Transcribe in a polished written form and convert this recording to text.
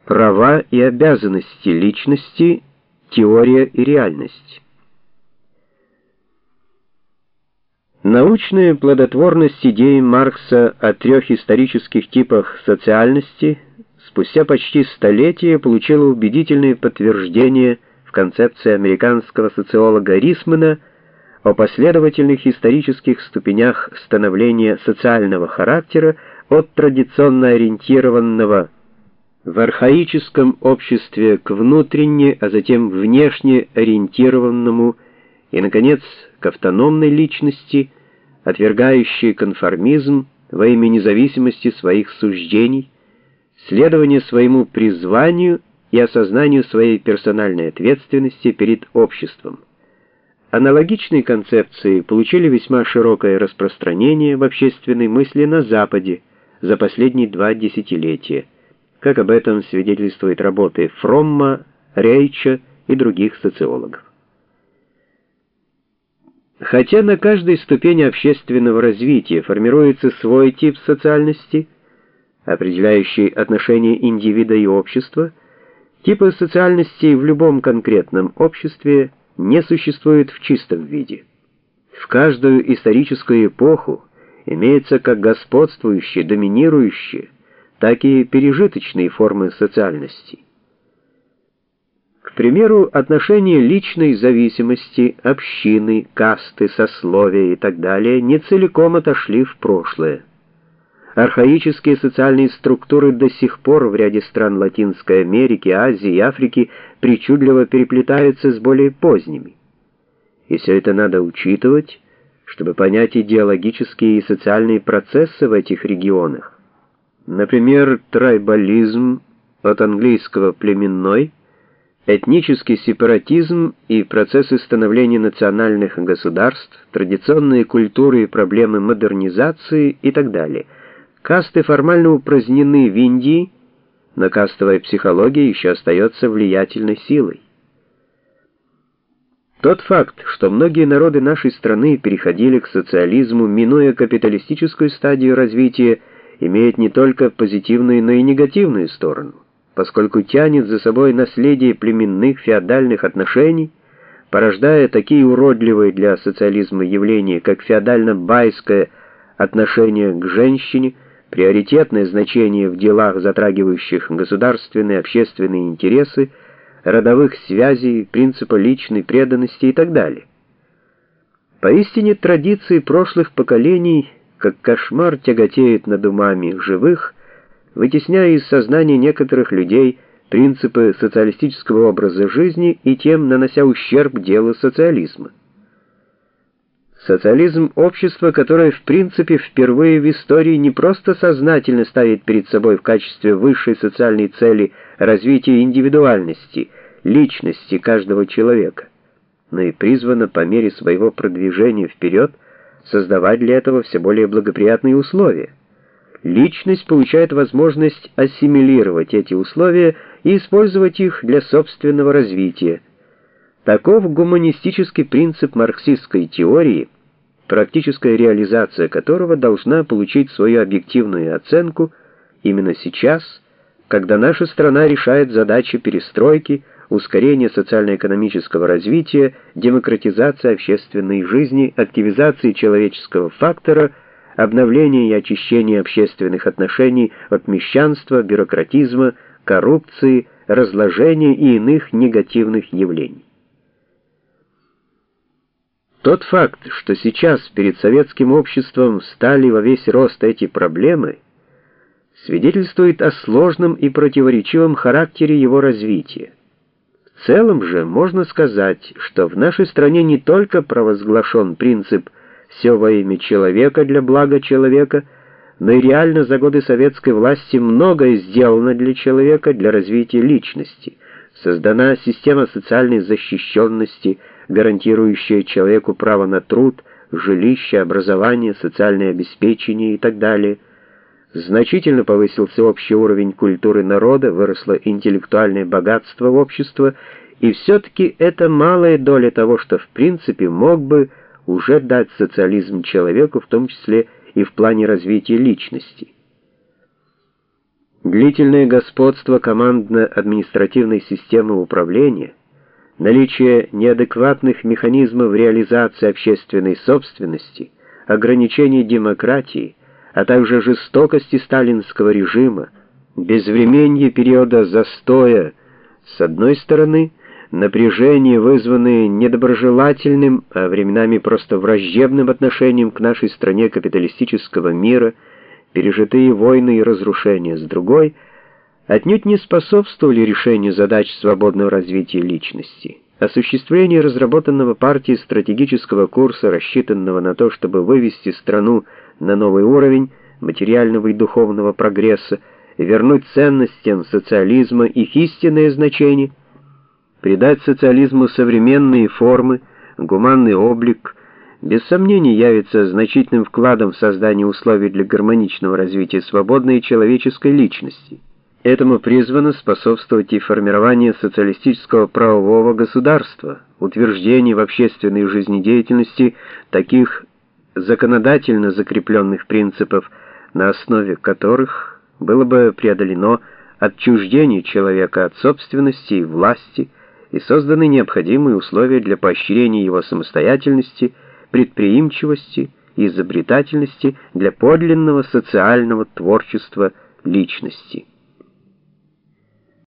Права и обязанности личности, теория и реальность. Научная плодотворность идеи Маркса о трех исторических типах социальности спустя почти столетие получила убедительное подтверждение в концепции американского социолога Рисмана о последовательных исторических ступенях становления социального характера от традиционно ориентированного в архаическом обществе к внутренне, а затем внешне ориентированному и, наконец, к автономной личности, отвергающей конформизм во имя независимости своих суждений, следования своему призванию и осознанию своей персональной ответственности перед обществом. Аналогичные концепции получили весьма широкое распространение в общественной мысли на Западе за последние 2 десятилетия, как об этом свидетельствуют работы Фромма, Рейча и других социологов. Хотя на каждой ступени общественного развития формируется свой тип социальности, определяющий отношения индивида и общества, типы социальности в любом конкретном обществе не существует в чистом виде. В каждую историческую эпоху имеются как господствующие, доминирующие, так и пережиточные формы социальности. К примеру, отношения личной зависимости, общины, касты, сословия и так далее не целиком отошли в прошлое. Архаические социальные структуры до сих пор в ряде стран Латинской Америки, Азии и Африки причудливо переплетаются с более поздними. И все это надо учитывать, чтобы понять идеологические и социальные процессы в этих регионах. Например, трайбализм, от английского «племенной», этнический сепаратизм и процессы становления национальных государств, традиционные культуры и проблемы модернизации и так далее. Касты формально упразднены в Индии, но кастовая психология еще остается влиятельной силой. Тот факт, что многие народы нашей страны переходили к социализму, минуя капиталистическую стадию развития, имеет не только позитивную, но и негативную сторону, поскольку тянет за собой наследие племенных феодальных отношений, порождая такие уродливые для социализма явления, как феодально-байское отношение к женщине, приоритетное значение в делах, затрагивающих государственные и общественные интересы, родовых связей, принципа личной преданности и так далее. Поистине традиции прошлых поколений, как кошмар, тяготеют над умами живых, вытесняя из сознания некоторых людей принципы социалистического образа жизни и тем нанося ущерб делу социализма. Социализм — общество, которое в принципе впервые в истории не просто сознательно ставит перед собой в качестве высшей социальной цели развитие индивидуальности, личности каждого человека, но и призвано по мере своего продвижения вперед создавать для этого все более благоприятные условия. Личность получает возможность ассимилировать эти условия и использовать их для собственного развития. Таков гуманистический принцип марксистской теории, практическая реализация которого должна получить свою объективную оценку именно сейчас, когда наша страна решает задачи перестройки, ускорения социально-экономического развития, демократизации общественной жизни, активизации человеческого фактора, обновления и очищения общественных отношений от мещанства, бюрократизма, коррупции, разложения и иных негативных явлений. Тот факт, что сейчас перед советским обществом встали во весь рост эти проблемы, свидетельствует о сложном и противоречивом характере его развития. В целом же можно сказать, что в нашей стране не только провозглашен принцип «все во имя человека для блага человека», но и реально за годы советской власти многое сделано для человека, для развития личности. Создана система социальной защищенности, гарантирующая человеку право на труд, жилище, образование, социальное обеспечение и так далее. Значительно повысился общий уровень культуры народа, выросло интеллектуальное богатство общества, и все-таки это малая доля того, что в принципе мог бы уже дать социализм человеку, в том числе и в плане развития личности. Для длительное господство командно-административной системы управления, наличие неадекватных механизмов реализации общественной собственности, ограничение демократии, а также жестокости сталинского режима, безвременье периода застоя, с одной стороны, напряжение, вызванное недоброжелательным, а временами просто враждебным отношением к нашей стране капиталистического мира, пережитые войны и разрушения, с другой, отнюдь не способствовали решению задач свободного развития личности. Осуществление разработанного партией стратегического курса, рассчитанного на то, чтобы вывести страну на новый уровень материального и духовного прогресса, и вернуть ценностям социализма их истинное значение, придать социализму современные формы, гуманный облик, без сомнения явится значительным вкладом в создание условий для гармоничного развития свободной человеческой личности. Этому призвано способствовать и формирование социалистического правового государства, утверждение в общественной жизнедеятельности таких законодательно закрепленных принципов, на основе которых было бы преодолено отчуждение человека от собственности и власти и созданы необходимые условия для поощрения его самостоятельности, предприимчивости и изобретательности, для подлинного социального творчества личности.